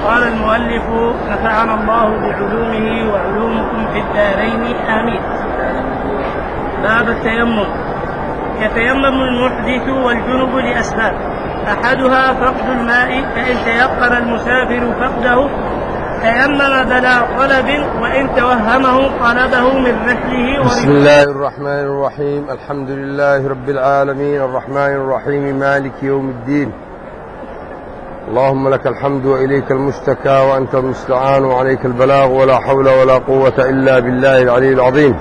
قال المؤلف نفعنا الله بعلومه وعلومكم في الدارين آمين. باب التيمم. يتيمم المحدث والجنب لأسباب، أحدها فقد الماء، فإن تيقن المسافر فقده تيمم بلا طلب، وإن توهمه طلبه من رحله. بسم الله الرحمن الرحيم. الحمد لله رب العالمين الرحمن الرحيم مالك يوم الدين. اللهم لك الحمد وإليك المشتكى وأنت المستعان وعليك البلاغ، ولا حول ولا قوة إلا بالله العلي العظيم.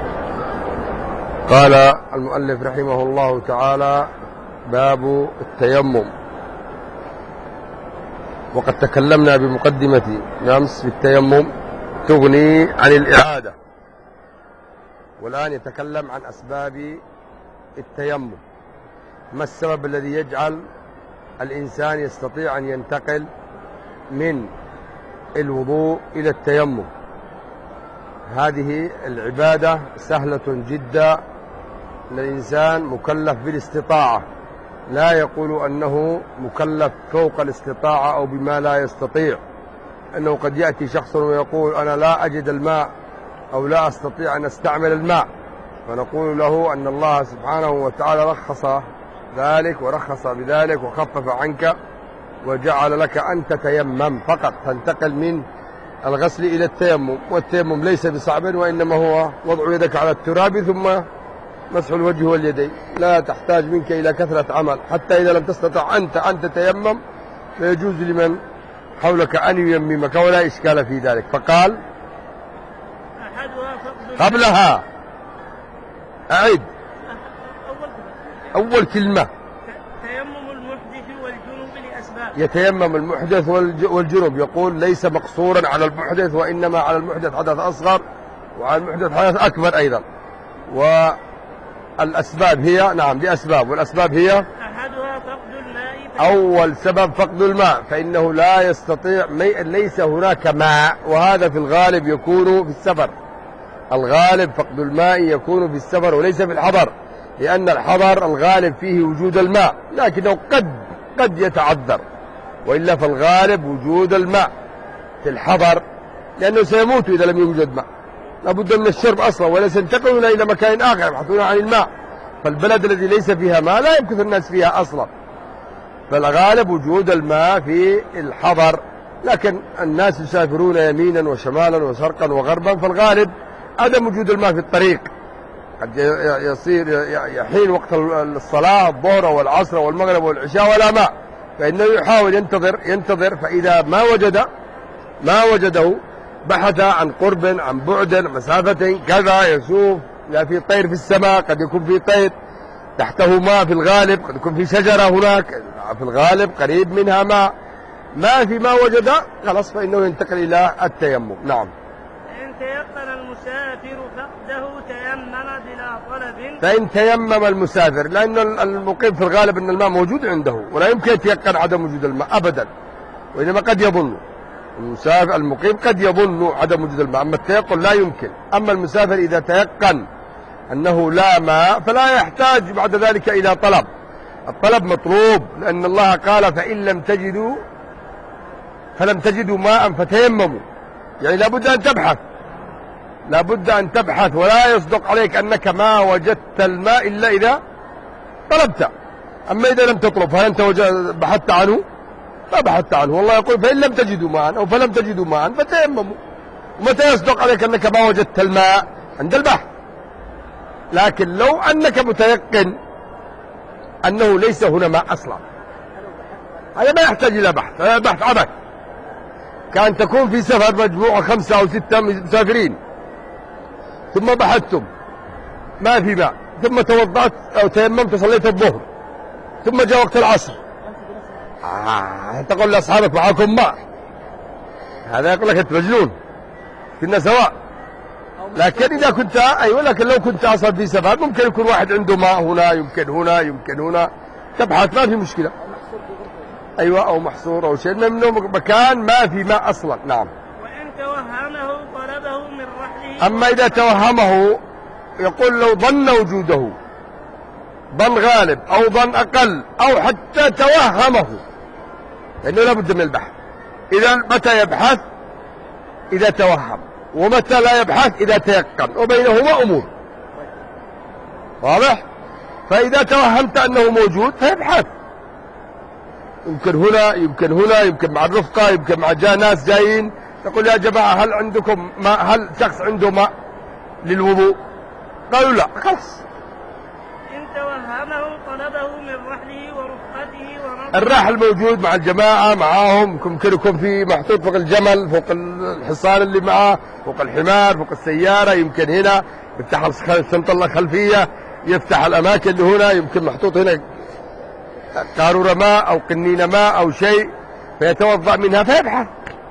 قال المؤلف رحمه الله تعالى: باب التيمم. وقد تكلمنا بمقدمة أمس في التيمم تغني عن الإعادة، والآن يتكلم عن أسباب التيمم. ما السبب الذي يجعل الإنسان يستطيع أن ينتقل من الوضوء إلى التيمم؟ هذه العبادة سهلة جدا، الإنسان مكلف بالاستطاعة، لا يقول أنه مكلف فوق الاستطاعة أو بما لا يستطيع. أنه قد يأتي شخص ويقول: أنا لا أجد الماء أو لا أستطيع أن أستعمل الماء، فنقول له أن الله سبحانه وتعالى رخص ذلك ورخص بذلك وخفف عنك وجعل لك أن تتيمم فقط، تنتقل من الغسل إلى التيمم. والتيمم ليس بصعب، وإنما هو وضع يدك على التراب ثم مسح الوجه واليدين، لا تحتاج منك إلى كثرة عمل. حتى إذا لم تستطع أنت أن تتيمم فيجوز لمن حولك أن ييممك ولا إشكال في ذلك. فقال: قبلها أعد أول كلمة. تيمم المحدث والجنب لأسباب. يتيمم المحدث والجنب، يقول ليس مقصورا على المحدث، وإنما على المحدث حدث أصغر وعلى المحدث حدث أكبر أيضا. والأسباب هي لأسباب، والأسباب هي: أحدها فقد الماء. أول سبب فقد الماء، فإنه لا يستطيع، ليس هناك ماء، وهذا في الغالب يكون في السفر. الغالب فقد الماء يكون في السفر وليس في الحضر، لأن الحضر الغالب فيه وجود الماء، لكنه قد يتعذر، وإلا فالغالب وجود الماء في الحضر، لأنه سيموت إذا لم يوجد ماء، لابد من الشرب أصلا، ولا سينتقلون إلى مكان آخر يبحثون عن الماء. فالبلد الذي ليس فيها ماء لا يمكث الناس فيها أصلا، فالغالب وجود الماء في الحضر. لكن الناس يسافرون يمينا وشمالا وشرقا وغربا، فالغالب عدم وجود الماء في الطريق. قد يصير يحين وقت الصلاة الظهر والعصر والمغرب والعشاء ولا ماء، فإنه يحاول ينتظر، فإذا ما وجده بحث عن قرب عن بعد مسافة كذا، يشوف لا في طير في السماء، قد يكون في طير تحته ماء في الغالب، قد يكون في شجرة هناك في الغالب قريب منها ماء. ما في ما وجد خلاص، فإنه ينتقل إلى التيمم. نعم. فإن تيقن المسافر فقده تيمم بلا طلب. فإن تيمم المسافر، لأن المقيم في الغالب أن الماء موجود عنده، ولا يمكن يتيقن عدم وجود الماء أبدا، وإنما قد يظن المسافر. المقيم قد يظن عدم وجود الماء، أما التيقن لا يمكن. أما المسافر إذا تيقن أنه لا ماء فلا يحتاج بعد ذلك إلى طلب. الطلب مطلوب، لأن الله قال: فإن لم تجدوا ماء فتيمموا، يعني لابد أن تبحث، ولا يصدق عليك أنك ما وجدت الماء إلا إذا طلبت. أما إذا لم تطلب فهل أنت بحثت عنه؟ ما بحثت عنه. والله يقول: فإن لم تجدوا ماء أو فلم تجدوا ماء فتيمموا. ومتى يصدق عليك أنك ما وجدت الماء؟ عند البحث. لكن لو أنك متيقن أنه ليس هنا ماء أصلا، هذا ما يحتاج إلى بحث، هذا بحث عبث. كان تكون في سفر مجموعة 5 أو 6 مسافرين، ثم بحثتم ما في ماء، ثم توضأت أو تيممت صليت الظهر، ثم جاء وقت العصر، تقول لأصحابك: معكم ماء؟ هذا يقول لك: أنت مجنون، كنا سواء. لكن إذا كنت لكن لو كنت أصلا في سفر، ممكن يكون واحد عنده ماء هنا، يمكن هنا تبحث، ما في مشكلة. أو محصور أو شيء، منه مكان ما في ماء أصلا. نعم. وإن توهمه طلبه من رحله. أما إذا توهمه، يقول لو ظن وجوده، ظن غالب أو ظن أقل أو حتى توهمه، لأنه لا بد من البحث. إذا متى يبحث؟ إذا توهم. ومتى لا يبحث؟ إذا تيقن. وبينهما أمور. واضح؟ فإذا توهمت أنه موجود فيبحث، يمكن هنا يمكن هنا، يمكن مع الرفقة، يمكن مع ناس جايين، تقول يا جماعة هل عندكم ماء؟ هل شخص عنده ماء للوضوء؟ قالوا لا، خلاص. إن توهمه طلبه من رحله ورفقته ونظره. الراحل موجود مع الجماعة معاهم، ممكن يكون في محطوط فوق الجمل، فوق الحصان اللي معاه، فوق الحمار، فوق السيارة، يمكن هنا يفتح الشنطة الخلفية، يفتح الأماكن اللي هنا، يمكن محطوط هنا قارورة ماء أو قنينة ماء أو شيء فيتوضأ منها فيبحث.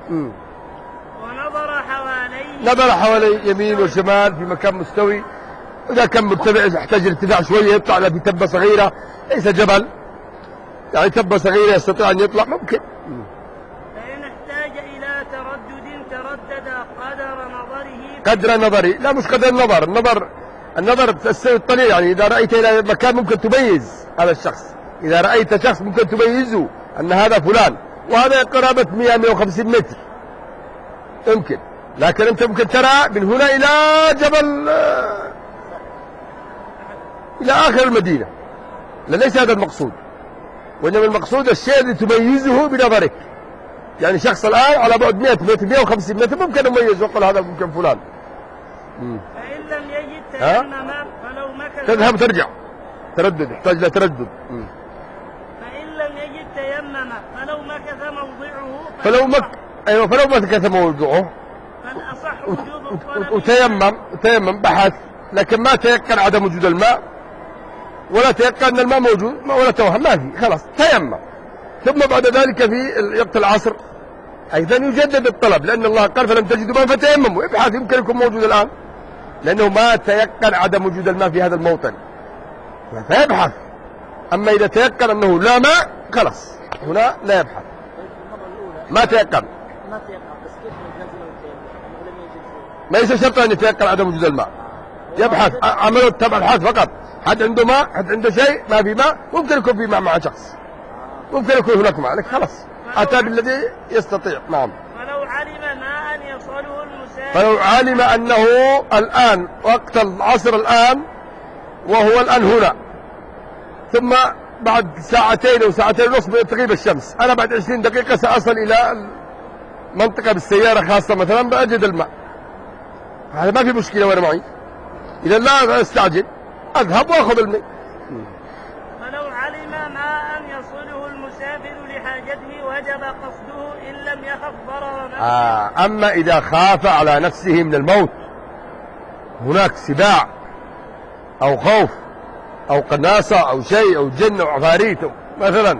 ونظر حواليه، نظر حواليه يمين وشمال في مكان مستوي. إذا كان مرتفع يحتاج ارتفاع شوية يطلع له في تبة صغيرة، ليس جبل، يعني تبة صغيرة يستطيع أن يطلع ممكن. فإن احتاج إلى تردد قدر نظري. لا مش قدر النظر تستوي الطريق، يعني إذا رأيت إلى مكان ممكن تميز هذا الشخص، إذا رأيت شخص ممكن تميزه أن هذا فلان، وهذا قرابة 100-150 متر يمكن، لكن أنت ممكن ترى من هنا إلى جبل، إلى آخر المدينة. ليس هذا المقصود، وإنما المقصود الشيء الذي تميزه بنظرك. يعني شخص الآن على بعد 100 متر 150 متر ممكن أميز وأقول هذا ممكن فلان. فإن لم يجد تيمم فلو مكث، تذهب ترجع، تردد، يحتاج إلى تردد. فإن لم يجد تيمم فلو مكث موضعه، فلو مكث موضعه فالأصح وجوب الطلب، وتيمم بحث، لكن ما تيقن عدم وجود الماء ولا تيقن أن الماء موجود ولا توهم، ما في، خلاص تيمم. ثم بعد ذلك في وقت العصر أيضا يجدد الطلب، لأن الله قال فلم تجدوا ماء فتيمموا، ابحث يمكن يكون موجود الآن، لأنه ما تيقن عدم وجود الماء في هذا الموطن فيبحث. أما إذا تيقن أنه لا ماء خلاص هنا لا يبحث، ما تيقن. ما ليس شرطا أن يتيقن عدم وجود الماء، يبحث، عمله تبع البحث فقط. حد عنده ماء، حد عنده شيء، ما في ماء، ممكن يكون في ماء مع شخص، ممكن يكون هناك ماء، لك خلاص أتى بالذي يستطيع. نعم. ولو علم ماء يصله المسافر، فلو علم أنه الآن وقت العصر الآن وهو الآن هنا، ثم بعد ساعتين أو ساعتين ونصف تغيب الشمس، أنا بعد 20 دقيقة سأصل إلى المنطقة بالسيارة خاصة مثلا بأجد الماء، هذا ما في مشكلة وأنا معي، إذا لا أستعجل أذهب وأخذ الماء. فلو علم ماء يصله المسافر لحاجته وجب قصده إن لم يخف ضرر نفسه. أما إذا خاف على نفسه من الموت، هناك سباع أو خوف أو قناصة أو شيء أو جن أو عفاريت مثلا،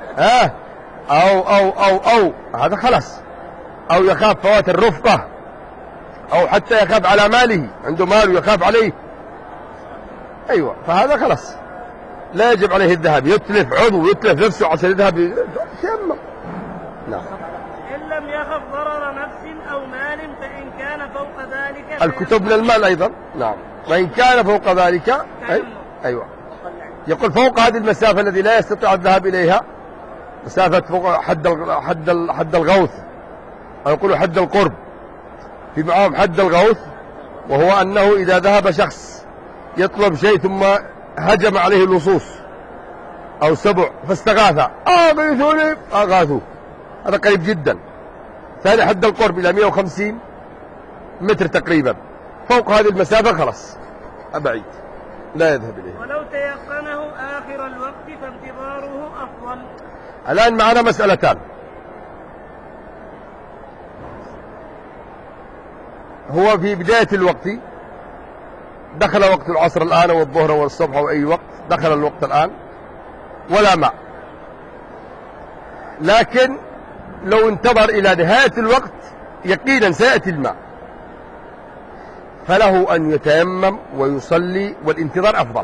أو هذا خلاص، أو يخاف فوات الرفقة، أو حتى يخاف على ماله، عنده مال ويخاف عليه، أيوة، فهذا خلاص لا يجب عليه الذهاب، يتلف عضو، يتلف نفسه عشان يذهب يتيمم. نعم. إن لم يخف ضرر نفس أو مال فإن كان فوق ذلك الكتب من المال أيضا. نعم. وإن كان فوق ذلك أيوة، يقول فوق هذه المسافة الذي لا يستطيع الذهاب إليها، مسافة فوق حد الغوث، أو يقولوا حد القرب، في معهم حد الغوث، وهو أنه إذا ذهب شخص يطلب شيء ثم هجم عليه اللصوص أو سبع فاستغاث، أغيثوني، أغاثوه، هذا قريب جدا. ثاني حد القرب إلى 150 متر تقريبا، فوق هذه المسافة خلاص أبعيد لا يذهب إليه. ولو تيقنه آخر الوقت فانتظاره أفضل. الآن معنا مسألتان، هو في بداية الوقت، دخل وقت العصر الآن أو الظهر أو الصبح أو أي وقت، دخل الوقت الآن ولا ماء، لكن لو انتظر إلى نهاية الوقت يقينا سيأتي الماء، فله أن يتيمم ويصلي، والانتظار أفضل،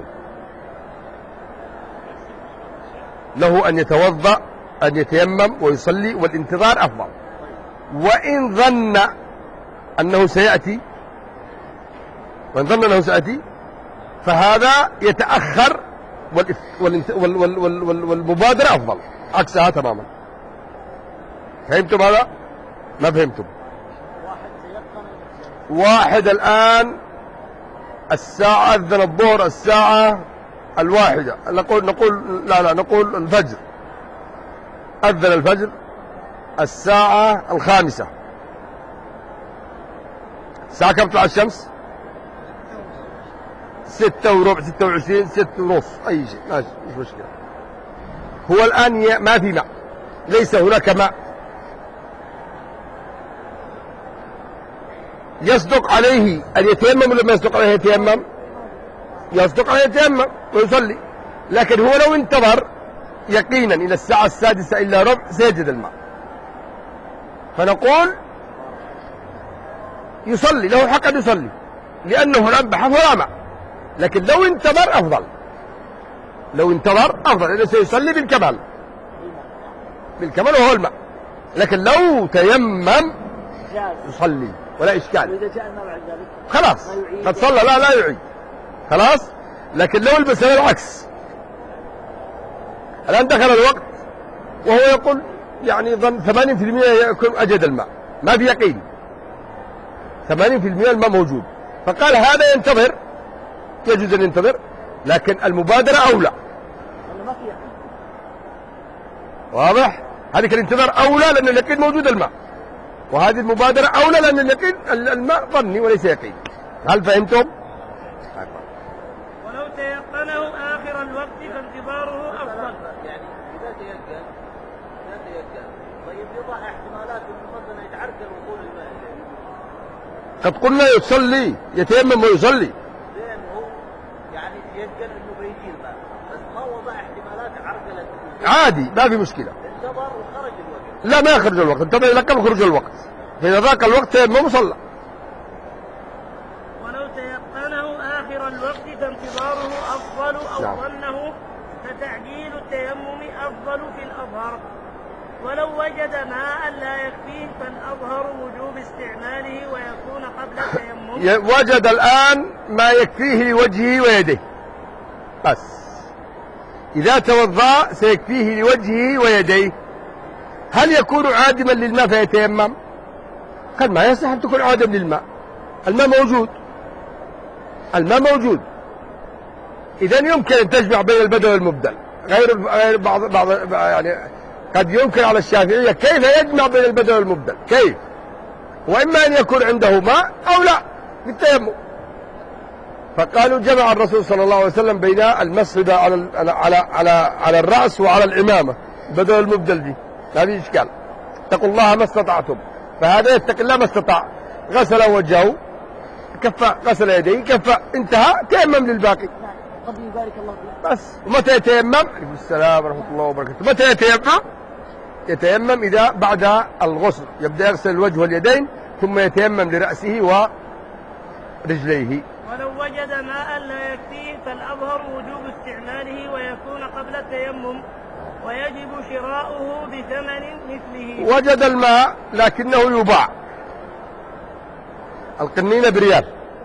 له أن يتوضأ، أن يتيمم ويصلي، والانتظار أفضل. وإن ظن أنه سيأتي، فهذا يتأخر، والمبادرة أفضل، عكسها تماما. فهمتم هذا؟ ما فهمتم؟ واحد الآن الساعة أذن الظهر الساعة 1. نقول الفجر، أذن الفجر الساعة 5. الساعة كم تطلع الشمس؟ 6:15 26 6:30 أي شيء ماشي مش مشكلة. هو الآن ما في ماء، ليس هناك ماء، يصدق عليه أن يتيمم ولا ما يصدق عليه يتيمم؟ يصدق عليه يتيمم ويصلي، لكن هو لو انتظر يقينا إلى الساعة 6 إلا ربع سيجد الماء، فنقول يصلي، له حق أن يصلي لأنه الآن بحث ولا ماء، لكن لو انتظر أفضل، لو انتظر أفضل لأنه سيصلي بالكمال وهو الماء، لكن لو تيمم يصلي ولا إشكال. وإذا جاء الماء بعد ذلك خلاص قد صلى، لا يعيد خلاص. لكن لو المسألة العكس، الآن دخل الوقت وهو يقول يعني ظن 80% يكون أجد الماء، ما في يقين، 80% الماء موجود، فقال هذا ينتظر، يجوز أن ينتظر، لكن المبادرة أولى. واضح؟ هذه الانتظار أولى لأن اليقين موجود الماء، وهذه المبادرة أولى لأن اليقين الماء ظني وليس يقين. هل فهمتم؟ ولو تيقنه آخر الوقت فانتظاره أفضل. يعني إذا تيقن طيب يضع احتمالات إنه مثلا يتعرقل وصول الماء. قد قلنا يصلي، يتيمم ويصلي. زين هو يعني تيقن إنه بيجي الماء، بس ما وضع احتمالات عرقلة. عادي ما في مشكلة. انتظر وخرج الوقت. لا ما يخرج الوقت، انتظر إلى قبل خروج الوقت، فإذا ذاك الوقت تيمم وصلى. ولو تيقنه آخر الوقت فانتظاره أفضل أو ظنه فتعجيل التيمم أفضل في الأظهر. ولو وجد ماء لا يكفيه فالأظهر وجوب استعماله ويكون قبل التيمم. وجد الآن ما يكفيه لوجهه ويديه بس، إذا توضأ سيكفيه لوجهه ويديه. هل يكون عادما للماء فيتيمم؟ قال ما يصح أن تكون عادم للماء، الماء موجود، إذن يمكن أن تجمع بين البدل والمبدل، غير بعض يعني قد يمكن على الشافعية كيف يجمع بين البدل والمبدل، كيف؟ وإما أن يكون عنده ماء أو لا بالتيمم. فقالوا جمع الرسول صلى الله عليه وسلم بين المسح على الرأس وعلى العمامة، بدل المبدل دي ما في إشكال. اتقوا الله ما استطعتم، فهذا يتقي الله ما استطاع، غسل وجهه كفى، غسل يديه كفى، انتهى، تيمم للباقي. قبل يبارك الله فيك. بس ومتى يتيمم؟ عليكم السلام ورحمة الله وبركاته. متى يتيمم؟ يتيمم إذا بعد الغسل يبدأ يغسل الوجه واليدين ثم يتيمم لرأسه ورجليه. ولو وجد ماء لا يكفيه فالأظهر وجوب استعماله ويكون قبل التيمم، ويجب شراؤه بثمن مثله. وجد الماء لكنه يباع، القنينة بريال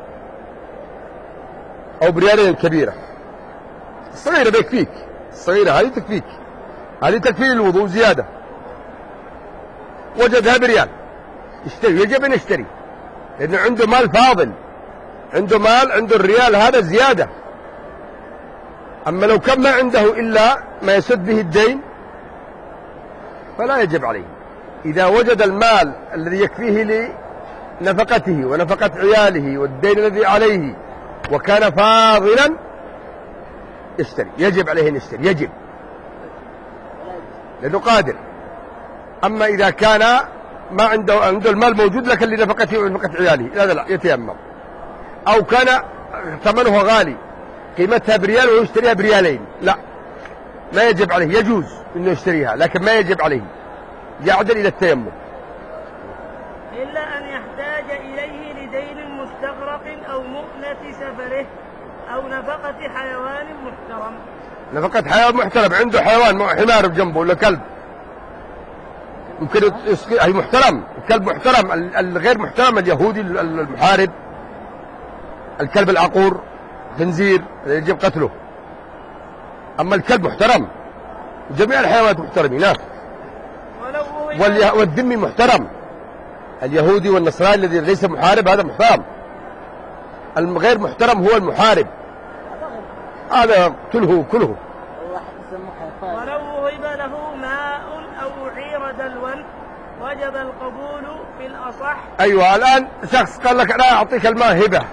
أو بريالين كبيرة، الصغيرة بيكفيك، الصغيرة هذه تكفيك، هذه تكفي الوضوء زيادة. وجدها بريال اشتري، يجب أن يشتري لأنه عنده مال فاضل، عنده مال، عنده الريال هذا زيادة. أما لو كان ما عنده إلا ما يسد به الدين فلا يجب عليه. إذا وجد المال الذي يكفيه لنفقته ونفقة عياله والدين الذي عليه وكان فاضلا يشتري، يجب عليه أن يشتري، يجب لأنه قادر. أما إذا كان ما عنده المال موجود لكن لنفقته ونفقة عياله لا يتيمم، أو كان ثمنها غالي قيمتها بريال ويشتريها بريالين، لا ما يجب عليه، يجوز أنه يشتريها لكن ما يجب عليه، يعدل إلى التيمم. إلا أن يحتاج إليه لدين مستغرق أو مؤنة سفره أو نفقة حيوان محترم. نفقة حيوان محترم، عنده حيوان حمار بجنبه ولا كلب يمكن يسقي، أي محترم، الكلب محترم، الغير محترم اليهودي المحارب، الكلب العقور خنزير يجب قتله. أما الكلب محترم، جميع الحيوانات محترمين. ولو والذمي محترم. اليهودي والنصراني الذي ليس محارب هذا محترم، الغير محترم هو المحارب، هذا اقتله كله. ولو وهب له ماء أو عير دلوا وجب القبول في الأصح. أيوة، الآن شخص قال لك أنا أعطيك الماء هبة،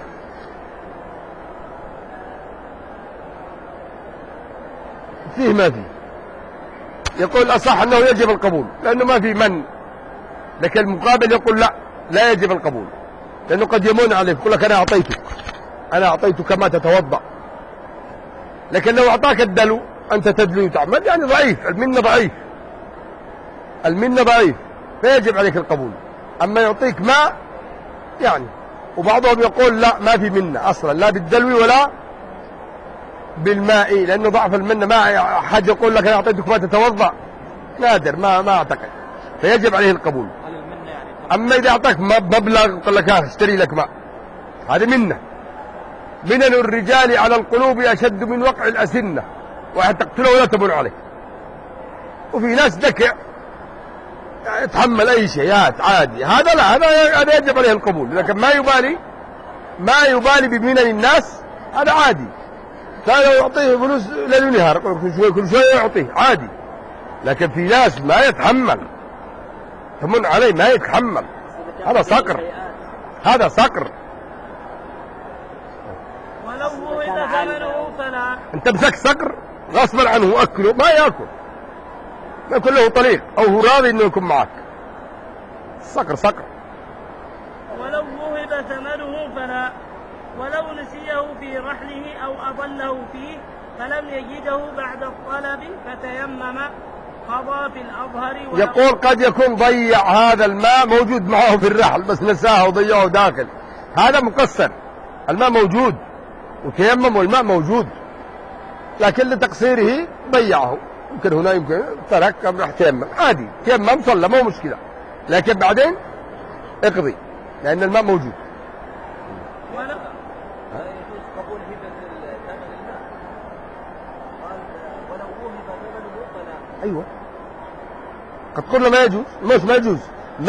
فيه ما فيه، يقول الأصح أنه يجب القبول لأنه ما في من، لكن المقابل يقول لا يجب القبول، لأنه قد يمون عليك، يقول لك أنا أعطيتك ما تتوضأ، لكن لو أعطاك الدلو أنت تدلو وتعمل، يعني ضعيف، المنة ضعيف فيجب عليك القبول. أما يعطيك ماء يعني، وبعضهم يقول لا ما في منة أصلا، لا بالدلو ولا بالماء، لأنه ضعف المنة، ما أحد يقول لك أنا أعطيتك ما تتوضأ، نادر، ما أعتقد، فيجب عليه القبول. أما إذا أعطاك مبلغ قال لك اشتري لك ماء، هذه منة. منن الرجال على القلوب أشد من وقع الأسنة، واحد تقتله ولا تبون عليه. وفي ناس ذكي يتحمل أي شيء عادي، هذا لا، هذا يجب عليه القبول، لكن ما يبالي بمنن الناس، هذا عادي. كانوا يعطيه فلوس ليل ونهار، كل شوية يعطيه عادي، لكن في ناس ما يتحمل، تمن عليه ما يتحمل، هذا صقر. ولو وهب ثمنه فلا. انت مسك صقر غصبا عنه أكله ما يأكل، ما يكون له طريق، أو هو راضي إنه يكون معك. صقر. ولو وهب ثمنه فلا. ولو نسيه في رحله أو أضله فيه فلم يجده بعد الطلب فتيمم قضى في الأظهر. يقول قد يكون ضيع هذا الماء موجود معه في الرحل بس نساه وضيعه داخل، هذا مقصر، الماء موجود وتيمم والماء موجود، لكن لتقصيره ضيعه، يمكن هنا يمكن ترك راح تيمم عادي، تيمم صلى مو مشكلة، لكن بعدين اقضي لأن الماء موجود. يجوز قبول هبة ثمن الماء، قال ولو وهب ثمنه فلا. أيوة، قد قلنا ما يجوز، مش ما يجوز،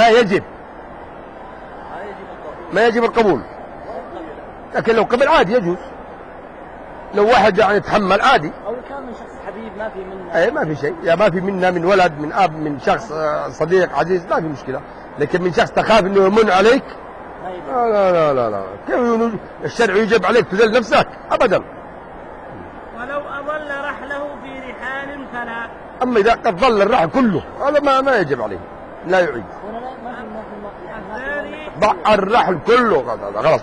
ما يجب القبول، لكن لو قبل عادي يجوز، لو واحد يعني يتحمل عادي، أو كان من شخص حبيب ما في منه، أي ما في شيء، يا ما في منا من ولد من أب من شخص صديق عزيز ما في مشكلة، لكن من شخص تخاف إنه يمن عليك لا كيف الشرع يجب عليك تذل نفسك أبدا. ولو أضل رحله في رحال فلا. أما إذا قد ظل الرحل كله هذا ما يجب عليه، لا يعيد. ضع الرحل كله خلاص.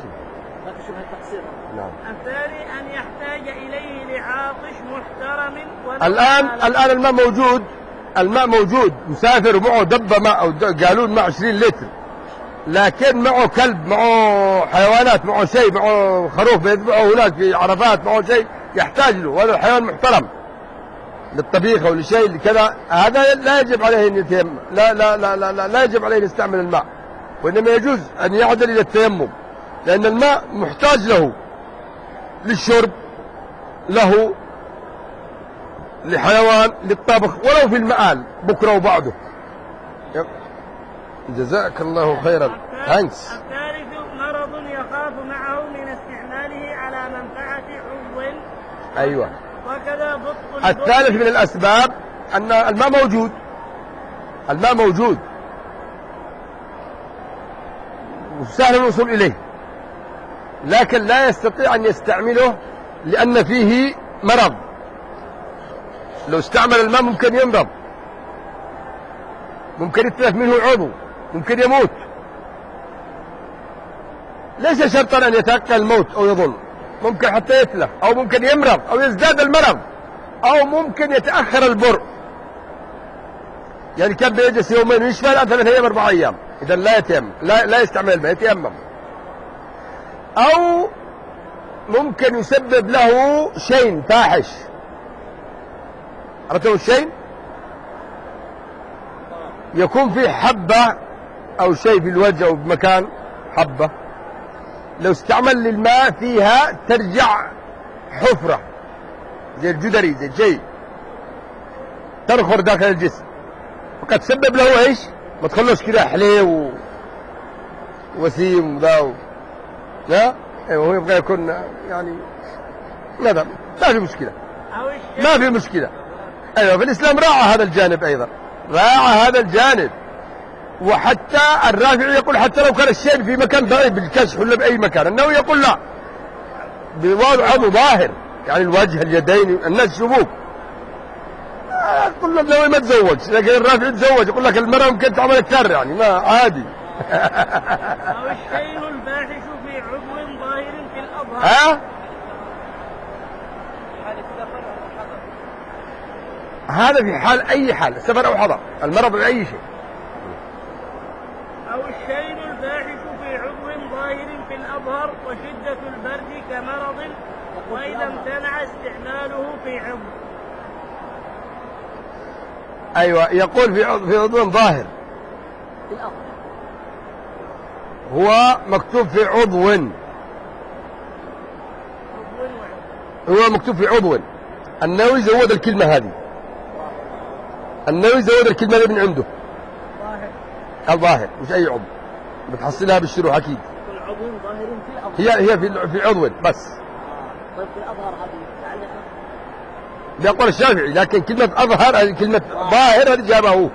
الثاني أن يحتاج إليه لعاطش محترم. الآن الماء موجود، مسافر ومعه دبة ماء أو قالون ماء 20 لتر، لكن معه كلب، معه حيوانات، معه شيء، معه خروف بيذبحه هناك في عرفات، معه شيء يحتاج له، هذا الحيوان محترم للطبيخ أو لشيء لكذا، هذا لا يجب عليه أن يتيمم، لا يجب عليه أن يستعمل الماء، وإنما يجوز أن يعدل إلى التيمم، لأن الماء محتاج له للشرب، له لحيوان، للطبخ، ولو في المآل بكرة وبعده. جزاك الله خيرا. الثالث مرض يخاف معه من استعماله على منفعة عضو. أيوة. وكذا بطء. الثالث من الأسباب أن الماء موجود وسهل الوصول إليه، لكن لا يستطيع أن يستعمله لأن فيه مرض، لو استعمل الماء ممكن يمرض، ممكن يتلف منه عضو، ممكن يموت. ليس شرطا أن يتوقع الموت أو يظن، ممكن حتى يتلف، أو ممكن يمرض أو يزداد المرض، أو ممكن يتأخر البرء، يعني كان بيجلس يومين ويشفى، لا 3 أيام 4 أيام، إذا لا يتيمم، لا يستعمل الماء، يتيمم. أو ممكن يسبب له شين فاحش، عرفتوا الشين؟ يكون فيه حبة أو شيء في الوجه أو بمكان حبة، لو استعمل للماء فيها ترجع حفرة زي الجدري، زي شيء تنخر داخل الجسم، فقد سبب له إيش؟ ما تخلوش كده حليه ووسيم وذا لا ايوه هو يبغى يكون يعني ندم ما في مشكلة ما في مشكلة. ايوه في الاسلام راعى هذا الجانب ايضا راعى هذا الجانب. وحتى الرافعي يقول حتى لو كان الشيء في مكان بعيد بالكشف ولا باي مكان النووي يقول لا بوضعه ظاهر يعني الوجه اليدين الناس يشوفوك. يقول النووي ما تزوج لكن الرافعي تزوج يقول لك المرأة ممكن تعمل اكثر يعني ما عادي. أو الشيء الفاحش في عضو ظاهر في الأظهار. هذا في حال أي حال سفر أو حضر المرض بأي شيء. أو الشيء الفاحش في عضو ظاهر في الأظهر وشدة البرد كمرض وإذا امتنع استعماله في عضو. أيوة يقول في عضو ظاهر هو مكتوب في عضو هو مكتوب في عضو. النووي زود الكلمة هذه النووي زود الكلمة هذه من عنده الظاهر مش أي عضو بتحصلها بالشروح أكيد. العضو ظاهر في الأظهر هي في عضو بس. طيب في الأظهر هذه تعلق بيقول الشافعي لكن كلمة أظهر هذه كلمة ظاهر هذه جابها هو.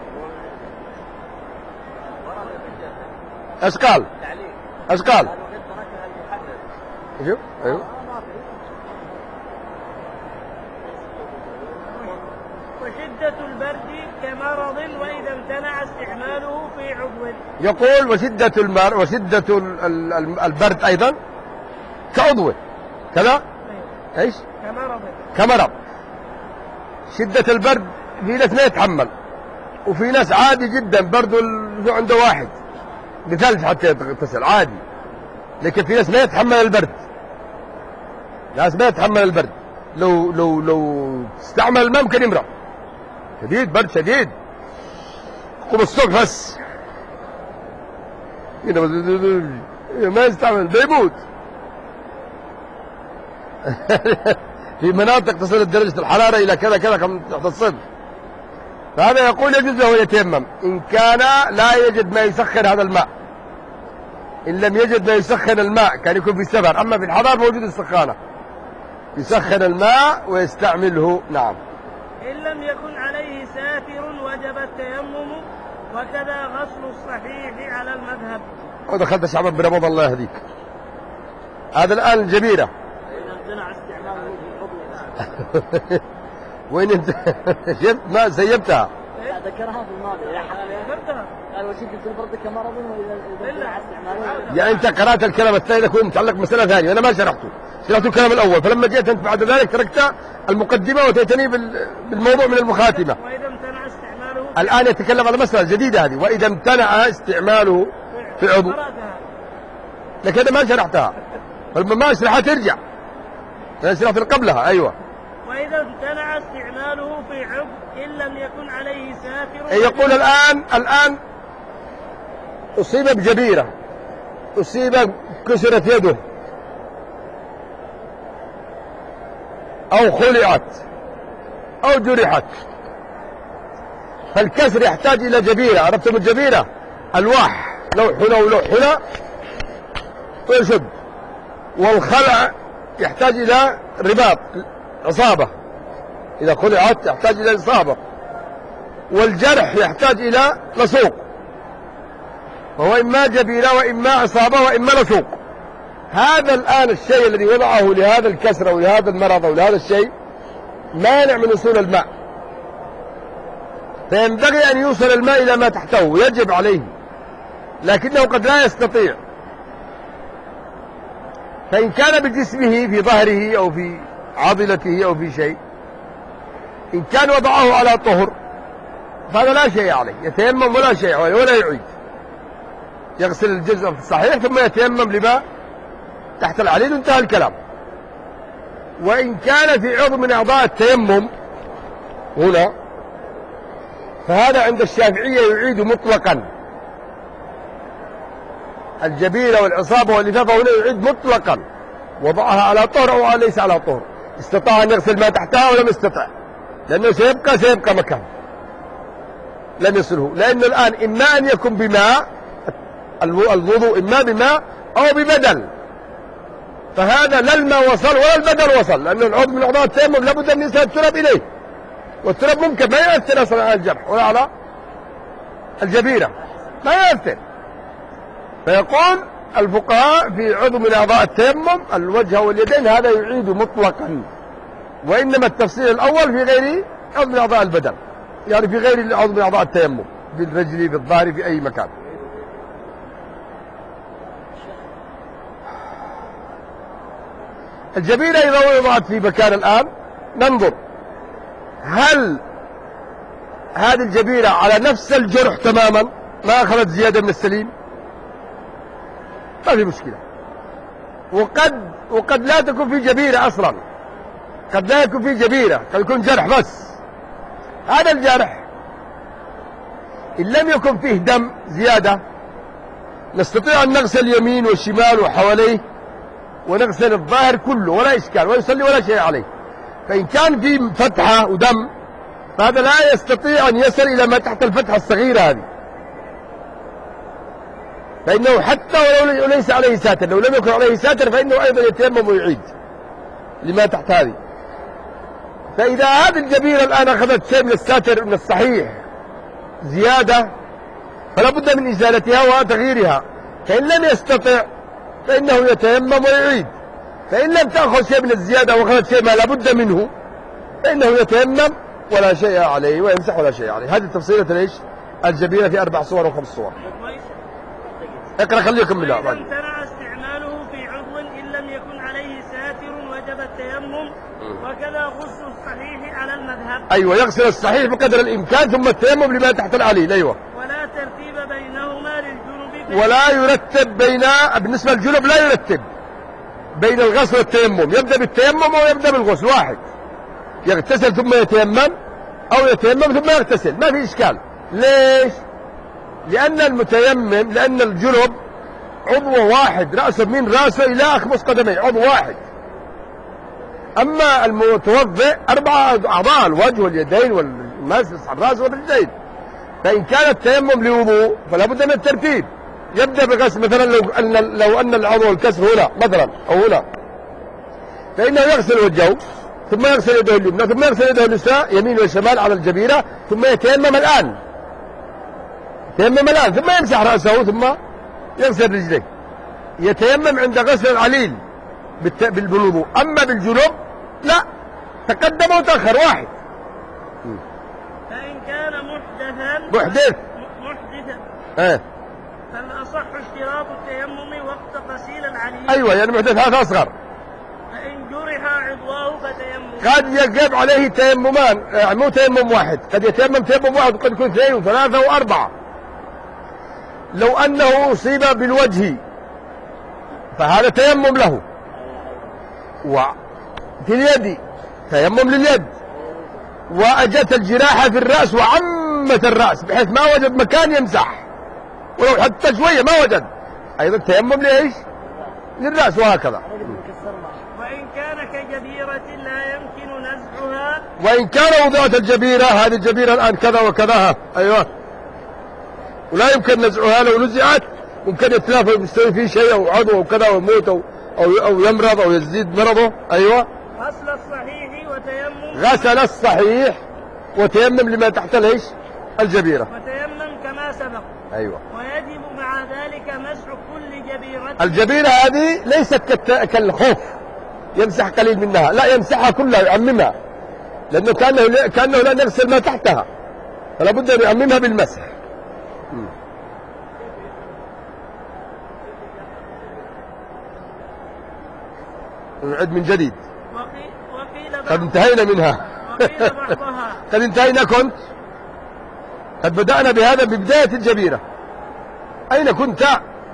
ايش قال؟ ايش قال؟ شوف ايوه وشدة البرد كمرض وإذا امتنع استعماله في عضو. يقول وشدة البرد أيضا كعضو كذا ايش؟ كمرض. شدة البرد في ناس ما يتحمل وفي ناس عادي جدا برضو عنده واحد بثلج حتى يغتسل عادي. لكن في ناس ما يتحمل البرد ناس ما يتحمل البرد لو تستعمل الماء ممكن يمرض شديد برد شديد قوم الصبح بس ما يستعمل بيموت. في مناطق تصل درجة الحرارة إلى كذا تحت الصفر. فهذا يقول يجوز له يتيمم إن كان لا يجد ما يسخن هذا الماء. إن لم يجد ما يسخن الماء كان يكون في سفر. أما في الحضار موجود السخانة يسخن الماء ويستعمله. نعم. إن لم يكن عليه ساتر وجب التيمم وكذا غسل الصحيح على المذهب. ودخلت شعبا برمضان الله يهديك. هذا الآن الجبيرة وين انت شفت ما سيبتها؟ ذكرها في الماضي يا حلال قال وشدة البرد كمرض وإذا استعماله. يعني انت قرأت الكلام الثاني يكون متعلق بمسألة ثانية وانا ما شرحته الكلام الأول فلما جئت انت بعد ذلك تركت المقدمة وتأتني بالموضوع من المخاتمة. وإذا امتنع استعماله الآن يتكلم على مسألة جديدة هذه وإذا امتنع استعماله في عضو. لكن أنا ما شرحتها فلما ما شرحها ترجع شرحت قبلها. أيوة. وإذا امتنع استعماله في عضو إن لم يكن عليه ساتر. يقول الآن أصيب بجبيرة أصيب كسرت يده أو خلعت أو جرحت فالكسر يحتاج إلى جبيرة. عرفتم الجبيرة؟ الواح لو حلى ويشد. والخلع يحتاج إلى رباط عصابة إذا خلعت يحتاج إلى إصابة. والجرح يحتاج إلى لصوق وهو إما جبيرة وإما عصابة وإما لصوق. هذا الآن الشيء الذي وضعه لهذا الكسر أو لهذا المرض أو لهذا الشيء مانع من وصول الماء فينبغي أن يوصل الماء إلى ما تحته ويجب عليه لكنه قد لا يستطيع. فإن كان بجسمه في ظهره أو في عضلته أو في شيء إن كان وضعه على طهر فهذا لا شيء عليه يتيمم ولا شيء عليه ولا يعيد يغسل الجزء الصحيح ثم يتيمم لما تحت العليل وانتهى الكلام. وإن كان في عضو من أعضاء التيمم هنا فهذا عند الشافعية يعيد مطلقا. الجبيرة والعصابة واللفافة هنا يعيد مطلقا وضعها على طهر أو ليس على طهر. استطاع أن يغسل ما تحتها ولم يستطع لأنه سيبقى مكان. لم يصله، لأنه الآن إما أن يكون بماء، الوضوء إما بماء أو ببدل، فهذا لا الماء وصل ولا البدل وصل، لأنه العضو من أعضاء التيمم لابد أن ينزل التراب إليه، والتراب ممكن ما يؤثر أصلا على الجرح ولا على الجبيرة، ما يؤثر. فيقول الفقهاء في عضو من أعضاء التيمم الوجه واليدين هذا يعيد مطلقا، وإنما التفصيل الأول في غير عضو من أعضاء البدن، يعني في غير عضو من أعضاء التيمم، في الرجل في الظهر في أي مكان. الجبيرة إذا وضعت في مكان الآن ننظر هل هذه الجبيرة على نفس الجرح تماما ما أخذت زيادة من السليم، ما في مشكلة. وقد لا تكون في جبيرة أصلا، قد لا يكون في جبيرة، قد يكون جرح بس. هذا الجرح إن لم يكن فيه دم زيادة نستطيع أن نغسل اليمين والشمال وحواليه ونغسل الظاهر كله ولا إشكال ويصلي ولا شيء عليه. فإن كان في فتحة ودم فهذا لا يستطيع أن يصل إلى ما تحت الفتحة الصغيرة هذه، فإنه حتى ولو ليس عليه ساتر، لو لم يكن عليه ساتر فإنه أيضا يتيمم ويعيد لما تحت هذه. فإذا هذه الجبيرة الآن أخذت شيء من الساتر من الصحيح زيادة فلا بد من إزالتها وتغييرها، فإن لم يستطع فإنه يتيمم ويعيد، فإن لم تأخذ شيء من الزيادة وأخذت شيء ما لا بد منه فإنه يتيمم ولا شيء عليه ويمسح ولا شيء عليه. هذه تفصيلة ليش الجبيرة في 4 صور و5 صور. اقرأ خليكم بالله. إذا امتنع استعماله في عضو إن لم يكن عليه ساتر وجب التيمم، وكذا غسل الصحيح على المذهب. أيوة، يغسل الصحيح بقدر الإمكان ثم التيمم لما تحت العليل. أيوة، ولا ترتيب بينهما للجنب، ولا يرتب بين، بالنسبة للجنب لا يرتب بين الغسل والتيمم، يبدأ بالتيمم أو يبدأ بالغسل، واحد يغتسل ثم يتيمم أو يتيمم ثم يغتسل، ما في إشكال. ليش؟ لأن المتيمم، لأن الجنب عضو واحد، رأسه من رأسه إلى أخمص قدميه عضو واحد، أما المتوضئ 4 أعضاء، الوجه واليدين والمسح الرأس والرجلين. فإن كان التيمم لوضوء فلا بد من الترتيب، يبدأ بغسل مثلا لو أن العضو الكسر هنا مثلا أو هنا فإنه يغسل وجهه ثم يغسل يده اليمنى ثم يغسل يده اليسرى يمين وشمال على الجبيرة ثم يتيمم الآن، ثم يمسح رأسه ثم يغسل رجليه. يتيمم عند غسل العليل بالوضوء، أما بالجنوب لا، تقدم وتأخر واحد. فإن كان محدثا فالأصح اشتراط التيمم وقت غسيل العليل. أيوة، يعني محدث هذا أصغر. فإن جرح عضواه فتيمم. قد يجب عليه تيممان، مو تيمم واحد، قد يتيمم تيمم واحد وقد يكون 2 و3 و4. لو أنه أصيب بالوجه فهذا تيمم له، وفي اليد تيمم لليد، وأجت الجراحة في الرأس وعمت الرأس بحيث ما وجد مكان يمسح، ولو حتى شوية ما وجد أيضا تيمم لإيش؟ للرأس، وهكذا. وإن كان كجبيرة لا يمكن نزعها، وإن كان وضعت الجبيرة، هذه الجبيرة الآن كذا وكذا، أيوة، ولا يمكن نزعها، لو نزعت ممكن يتلافى ويستوي فيه شيء أو عضو أو كذا أو يموت أو يمرض أو يزيد مرضه. أيوة، غسل الصحيح وتيمم، غسل الصحيح وتيمم لما تحت ليش الجبيرة، وتيمم كما سبق. أيوة، ويجب مع ذلك مسح كل جبيرة. الجبيرة هذه ليست كالخوف يمسح قليل منها، لا، يمسحها كلها يعممها، لأنه كأنه لا يغسل ما تحتها، فلا بد أن يعممها بالمسح. نعد من جديد، وقيل قد انتهينا منها. وقيل بعضها. قد انتهينا، قد بدأنا بهذا ببداية الجبيرة. أين كنت؟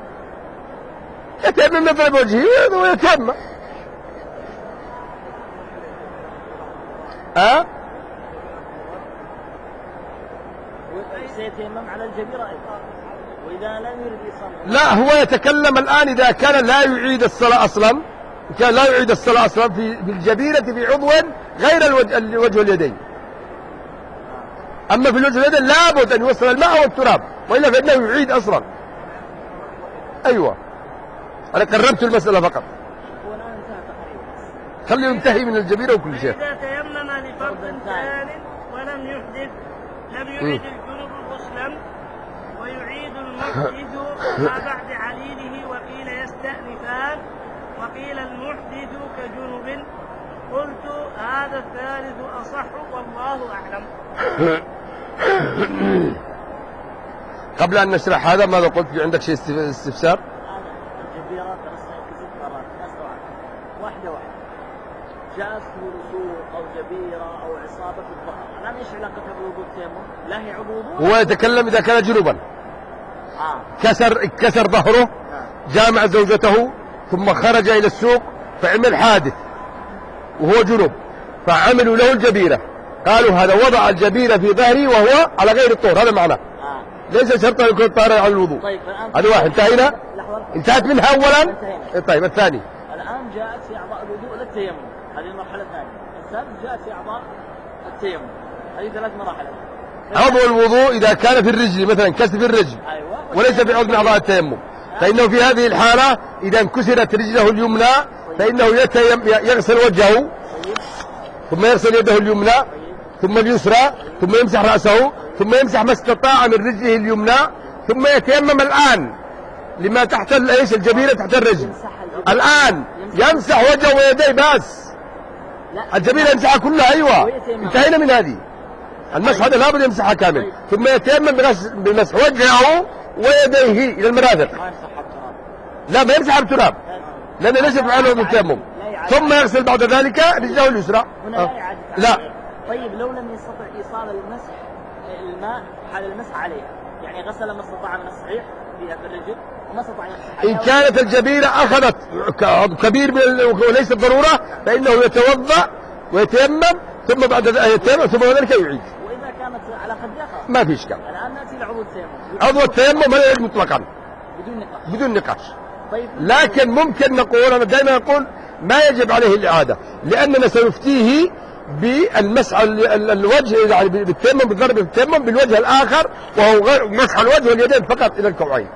يتيمم نظر بوجهه ويتيمم. سيتيمم على الجبيرة أيضا، وإذا لم يرد يصلي. لا، هو يتكلم الآن إذا كان لا يعيد الصلاة أصلا، كان لا يعيد الصلاة أصلا في الجبيرة في عضو غير الوجه واليدين. أما في الوجه اليدين لابد أن يوصل الماء والتراب، وإلا فإنه يعيد أصلا. أيوة، أنا قربت المسألة فقط. خليه ينتهي من الجبيرة وكل شيء. إذا تيمم لفرض ثان ولم يحدث لم يعيد الجنب غسلا، ويعيد المحدث ما بعد عليله، وقيل يستأنفان، وقيل المحدث كجنب. قلت هذا الثالث أصح والله أعلم. قبل أن نشرح هذا ماذا قلت؟ في عندك شيء استفسار؟ الجبيرة ترسل كست مرات واحدة جاسه لسوق أو جبيرة أو عصابة في الظهر، الآن إيش علاقتها بوضوء التيمم؟ لا هي عضو. هو يتكلم إذا كان جنوبا. كسر ظهره، جامع زوجته ثم خرج إلى السوق فعمل حادث وهو جنوب، فعملوا له الجبيرة، قالوا هذا وضع الجبيرة في ظهره وهو على غير الطهر، هذا معناه. ليس شرطا يكون طاهرا على الوضوء. طيب هذا واحد، انتهينا؟ انتهت منها أولا. طيب الثاني الآن جاءت في أعضاء الوضوء للتيمم، هذه المرحلة الثانية. الثالث جاءت في أعضاء التيمم، هذه 3 مراحل. عضو الوضوء إذا كان في الرجل مثلا كسر في الرجل وليس في عضو من أعضاء التيمم، فإنه في هذه الحالة إذا انكسرت رجله اليمنى فإنه يغسل وجهه ثم يغسل يده اليمنى ثم اليسرى ثم يمسح رأسه ثم يمسح ما استطاع من رجله اليمنى ثم يتيمم الآن لما تحت ايش الجبيرة تحت الرجل. الآن يمسح وجهه ويديه بس، الجبيرة يمسحها كلها. أيوة، انتهينا من هذه. المسح هذا لابد يمسحها كامل، ثم يتيمم بمسح وجهه ويديه إلى المرافق. لا، ما يمسح بالتراب لأنه ليس فعله بالتيمم، ثم يغسل بعد ذلك رجله اليسرى. لا. طيب لو لم يستطع إيصال المسح الماء حال المسح عليها، يعني غسل ما استطاع من الصحيح فيها في الرجل وما استطاع يمسح عليها، إن كانت الجبيرة أخذت كبير وليس ضرورة فإنه يتوضأ ويتيمم ثم بعد ذلك يتيمم ثم ذلك يعيد. وإذا كانت على قد ما في إشكال. الآن نأتي لعضو التيمم. عضو التيمم لا يجب مطلقا بدون نقاش. طيب لكن ممكن نقول، أنا دائما أقول ما يجب عليه الإعادة، لأننا سنفتيه بالمسح الوجه يعني بالتيمم، بالضرب بالتيمم بالوجه الآخر وهو مسح الوجه واليدين فقط إلى الكوعين.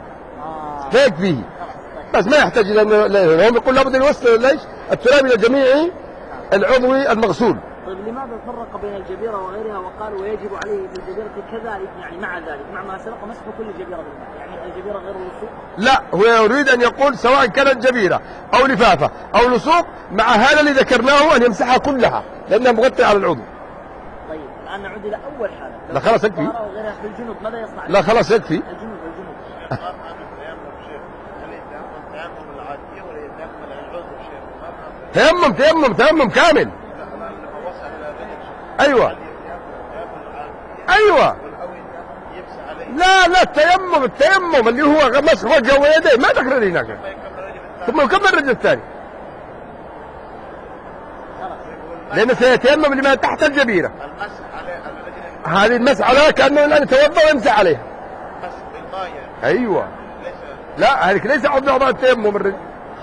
فيكفيه بس ما يحتاج إلى هم يقول لابد الوصل ليش التراب إلى جميع العضو المغسول. طيب لماذا فرق بين الجبيرة وغيرها وقال ويجب عليه في الجبيرة كذلك، يعني مع ذلك مع ما سبق مسح كل جبيرة بالماء، يعني الجبيرة غير اللصوق؟ لا، هو يريد أن يقول سواء كانت جبيرة أو لفافة أو لصوق مع هذا اللي ذكرناه أن يمسحها كلها لأنها مغطية على العضو. طيب الآن نعود إلى أول حالة. لا خلاص يكفي. وغيرها في الجنوب ماذا يصنع؟ لا خلاص يكفي. الجنوب تيمم كامل. أيوة لا التيمم اللي هو مسح وجهه ويديه ما تكرر هناك ثم يكمل الرجل الثاني، لأنه سيتيمم لما تحت الجبيرة. هذه المسح عليها كأنه الآن يتوضأ ويمسح عليها. أيوة، لا هذيك ليس عضو أعضاء التيمم الرجل.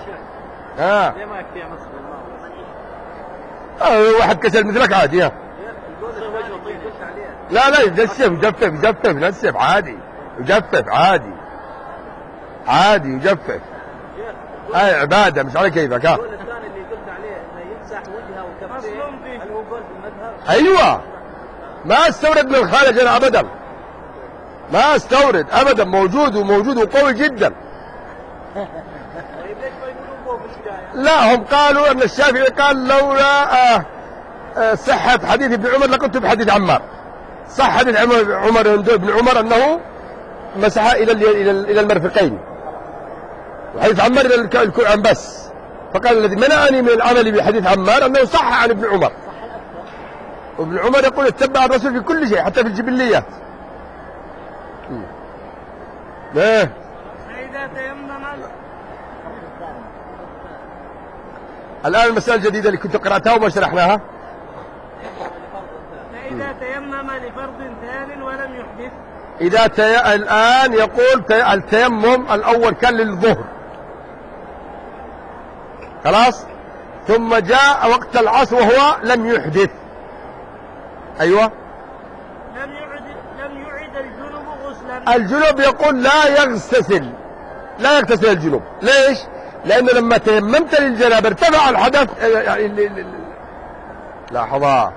واحد كسل مثلك عادي. لا يجفف يجفف عادي، يجفف. هاي عبادة مش على كيفك. الثاني اللي قلت عليه انه يمسح وجهه وكفيه، هل هو قول بالمذهب؟ ايوه، ما استورد من الخارج انا ابدا، ما استورد ابدا، موجود وقوي جدا. لا هم قالوا ان الشافعي قال لولا صحة حديث ابن عمر لقلت بحديث عمار. صح حديث ابن عمر انه مسح الى المرفقين، وحديث عمار الى الكوعين بس. فقال الذي منعني من العمل بحديث عمار انه صح عن ابن عمر، وابن عمر يقول اتبع الرسول في كل شيء حتى في الجبليات. فإذا تيمم الآن المسألة الجديدة اللي كنت قرأتها وما شرحناها. فإذا تيمم لفرض ثان ولم يحدث. الآن يقول التيمم الأول كان للظهر خلاص، ثم جاء وقت العصر وهو لم يحدث. أيوة، لم يحدث غسلا. الجنوب يقول لا يغتسل الجنوب. ليش؟ لأنه لما تيممت للجنابة ارتفع الحدث. لحظة،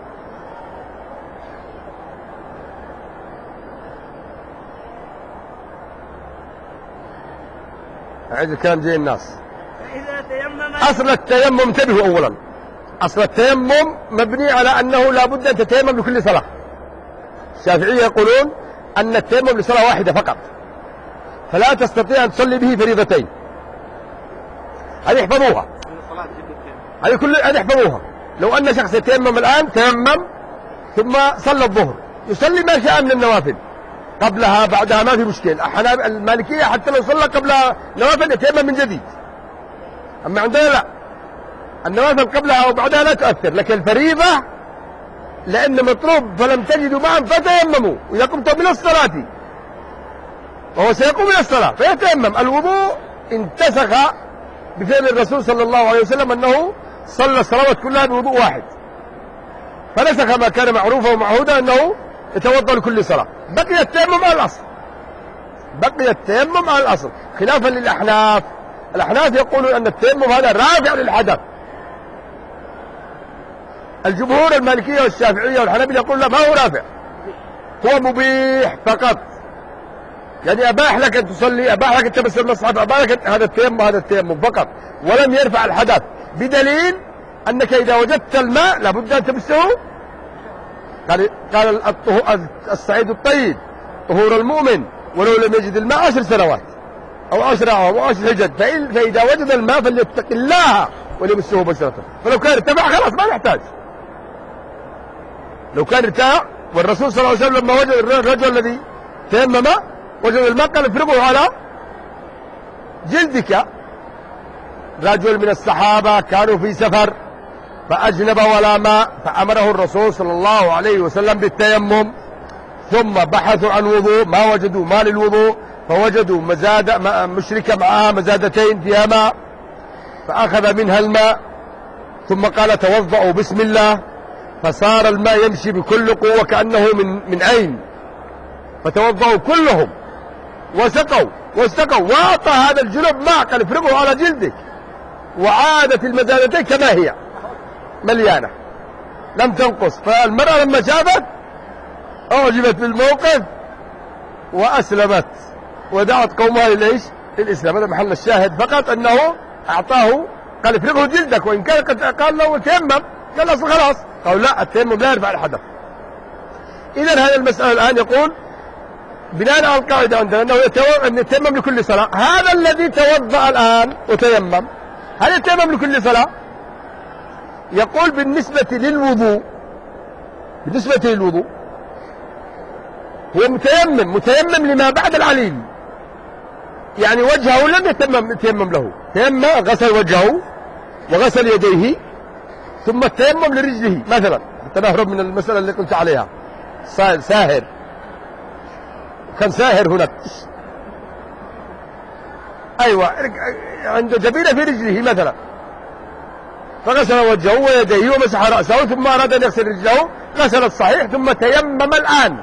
أعيد الكلام زي الناس. فإذا تيمم أصل التيمم، انتبهوا أولا، أصل التيمم مبني على أنه لا بد أن تتيمم لكل صلاة. الشافعية يقولون أن التيمم لصلاة واحدة فقط، فلا تستطيع أن تصلي به فريضتين. هذه احفظوها، هذه احفظوها. لو أن شخص يتيمم الآن، تيمم ثم صلى الظهر، يصلي ما شاء من النوافل قبلها بعدها ما في مشكلة. المالكية حتى لو صلى قبلها نوافل يتيمم من جديد. أما عندنا لا، النوافل قبلها أو بعدها لا تؤثر، لكن الفريضة لأن مطلوب فلم تجدوا معا فتيمموا وإذا قمتم من الصلاة، وهو سيقوم من الصلاة فيتيمم. الوضوء انتسخ بفعل الرسول صلى الله عليه وسلم أنه صلى الصلوات كلها بوضوء واحد، فنسخ ما كان معروفا ومعهودا أنه يتوضأ لكل صلاة. بقي التيمم على الأصل، بقي التيمم على الأصل، خلافا للأحناف. الأحناف يقولون أن التيمم هذا رافع للحدث. الجمهور المالكية والشافعية والحنابلة يقول لا، ما هو رافع، هو مبيح فقط. يعني أباح لك أن تصلي، أباح لك أن تمس المصحف، أباح لك هذا التيمم فقط، ولم يرفع الحدث، بدليل أنك إذا وجدت الماء لابد أن تمسه. قال الصعيد الطيب طهور المؤمن ولو لم يجد الماء 10 سنوات أو 10 أعوام أو 10 حجج، فإذا وجد الماء فليتق الله وليمسه بشرة. فلو كان ارتفع خلاص ما يحتاج. لو كان ارتفع، والرسول صلى الله عليه وسلم لما وجد الرجل الذي تيمم وجد الماء قال افرغه على جلدك. رجل من الصحابة كانوا في سفر فأجنب ولا ماء، فأمره الرسول صلى الله عليه وسلم بالتيمم، ثم بحثوا عن وضوء ما وجدوا ماء للوضوء، فوجدوا مشركة معها مزادتين فيها ماء، فأخذ منها الماء ثم قال توضأوا بسم الله، فصار الماء يمشي بكل قوة كأنه من عين، فتوضأوا كلهم وسقوا وأعطى هذا الجنوب ماء قال افرغه على جلدك، وعادت المزادتين كما هي مليانة لم تنقص. فالمرأة لما شافت أعجبت بالموقف وأسلمت ودعت قومها للإسلام. هذا محل الشاهد فقط، أنه أعطاه قال افرغه جلدك، وإن كان قد قال له تيمم قال أصل خلاص، قالوا لا، التيمم لا يرفع الحدث. إذا هذه المسألة الآن يقول بناء على القاعدة عندنا أنه يتيمم لكل صلاة. هذا الذي توضأ الآن وتيمم هل يتيمم لكل صلاة؟ يقول بالنسبة للوضوء هو متيمم لما بعد العليل، يعني وجهه لم يتيمم له، تيمم غسل وجهه وغسل يديه ثم التيمم لرجله مثلا، حتى نهرب من المسألة اللي قلت عليها. ساهر كان ساهر هناك، أيوة، عنده جبيرة في رجله مثلا، فغسل وجهه ويديه ومسح رأسه، ثم أراد أن يغسل رجله غسل الصحيح ثم تيمم الآن،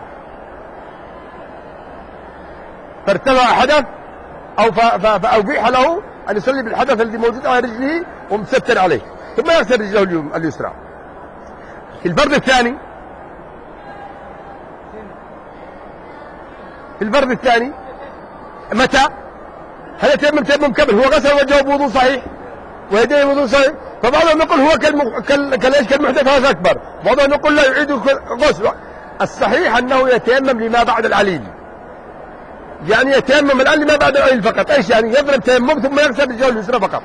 فارتفع حدث أو فأبيح له أن يصلي بالحدث الذي موجود على رجله ومستتر عليه، ثم يغسل رجله اليسرى. في الفرض الثاني متى؟ هل يتيمم كامل؟ هو غسل وجهه بوضوء صحيح ويديه بوضوء صحيح، فبعضهم يقول هو كالمحدث هذا أكبر، بعضهم يقول لا يعيد غسل. الصحيح أنه يتيمم لما بعد العليل، يعني يتيمم الآن لما بعد العليل فقط. إيش يعني؟ يضرب تيمم ثم يغسل رجله اليسرى فقط.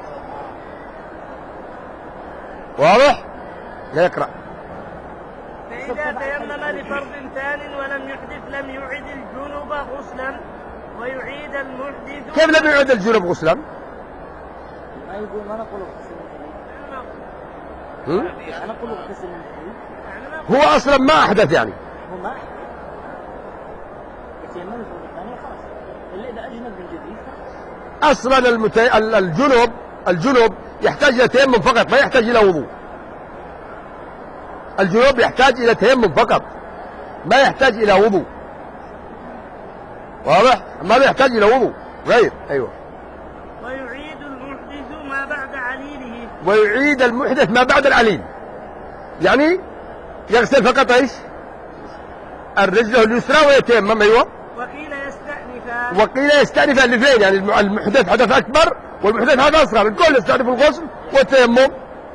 واضح؟ لا يقرأ. فإذا تيمم لفرض ثان ولم يحدث لم يعد الجنوب غسلا ويعيد المحدث. كيف لم يعد الجنوب غسلا؟ ما يقول ما نقول غسل، أنا أقول غسل هو أصلا ما أحدث، يعني هو ما أحدث، يتيمم الفرض الثاني خلاص، إلا إذا أجنب من جديد. أصلا الجنوب يحتاج إلى تيمم فقط، ما يحتاج إلى وضوء. الجنوب يحتاج إلى تيمم فقط، ما يحتاج إلى وضوء. واضح؟ ما بيحتاج إلى وضوء غير. أيوة. ويعيد المحدث ما بعد عليله. ويعيد المحدث ما بعد العليل، يعني يغسل فقط ايش؟ الرجل اليسرى ويتيمم. ايوه. وقيل يستأنف. وقيل يستأنف الاثنين، يعني المحدث حدث اكبر والمحدث حدث اصغر، الكل يستأنف الغسل والتيمم.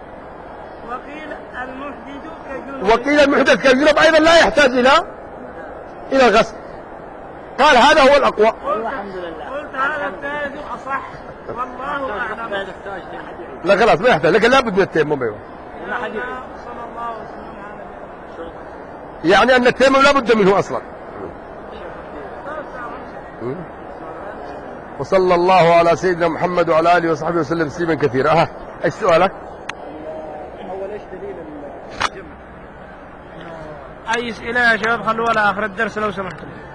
وقيل المحدث كالجنب ايضا لا يحتاج الى الغسل. قال هذا هو الاقوى. الحمد لله. قلت هذا الثالث اصح والله اعلم. لا خلاص ما يحتاج، لكن لابد من التيمم. ايوه. صلى الله وسلم على يعني ان التيمم لابد منه اصلا. وصلى الله على سيدنا محمد وعلى اله وصحبه وسلم تسليما كثيرا. ايش سؤالك؟ اول ايش دليل الجمع؟ اي اسئله يا شباب خلوها لاخر الدرس لو سمحتم.